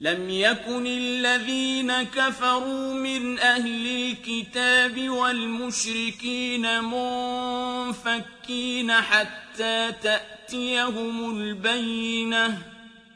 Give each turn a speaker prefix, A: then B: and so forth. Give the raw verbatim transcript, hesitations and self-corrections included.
A: لم يكن الذين كفروا من أهل الكتاب والمشركين منفكين حتى تأتيهم البينة